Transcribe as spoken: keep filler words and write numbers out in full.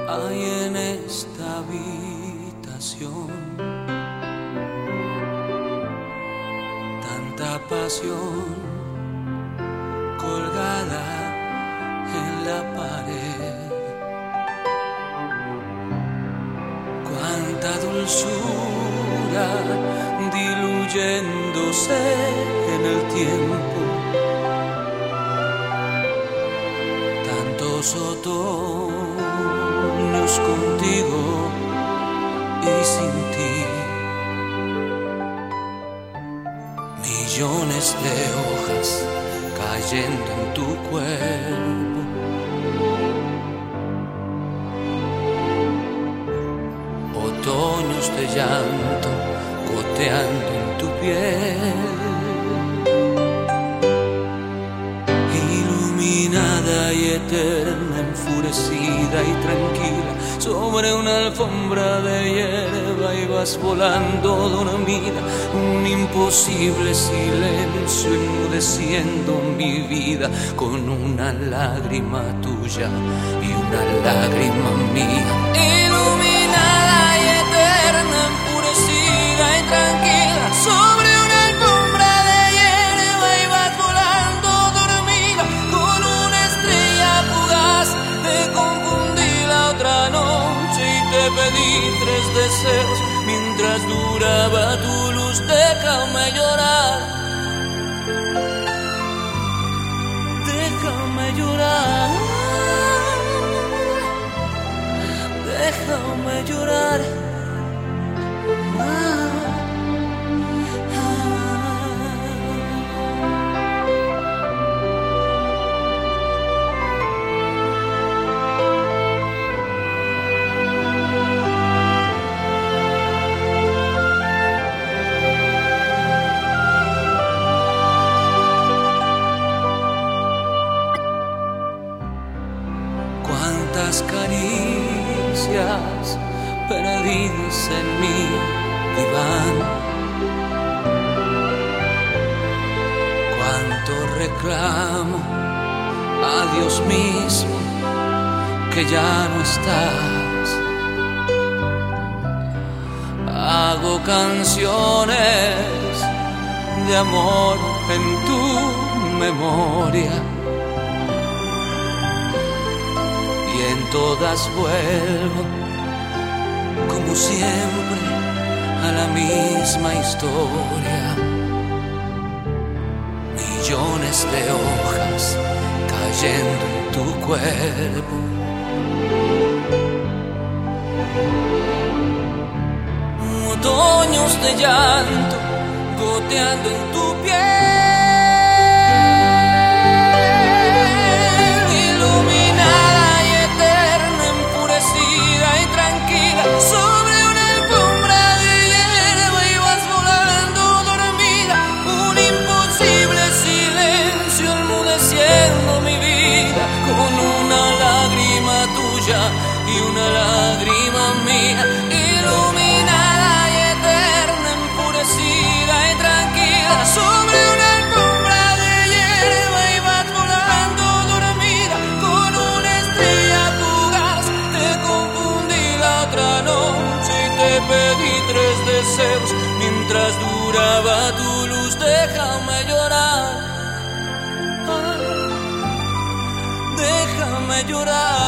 hay en esta habitación? Tanta pasión colgada en la pared, cuánta dulzura diluyéndose en el tiempo, tantos otoños contigo y sin ti, millones de hojas cayendo en tu cuerpo, otoños de llanto goteando en tu piel, iluminada y eterna, enfurecida y tranquila, sobre una alfombra de hierba ibas volando dormida, un imposible silencio enmudeciendo mi vida, con una lágrima tuya y una lágrima mía, iluminada y eterna, enfurecida y tranquila, sobre una alfombra de hierba ibas volando dormida, con una estrella fugaz te confundí la otra noche y te pedí tres deseos mientras duraba tu luz. Déjame llorar, déjame llorar, déjame llorar. Cuántas caricias perdidas en mi diván, cuánto reclamo a Dios mismo que ya no estás. Hago canciones de amor en tu memoria, en todas vuelvo, como siempre, a la misma historia. Millones de hojas cayendo en tu cuerpo, otoños de llanto goteando en tu piel, sobre una alfombra de hierba ibas volando dormida, un imposible silencio enmudeciendo mi vida, con una lágrima tuya y una lágrima mía, iluminada y eterna, enfurecida y tranquila, sobre una alfombra de hierba ibas volando dormida, con una estrella fugaz te confundí la otra noche y te pedí tres deseos mientras duraba tu luz. Déjame llorar, déjame llorar.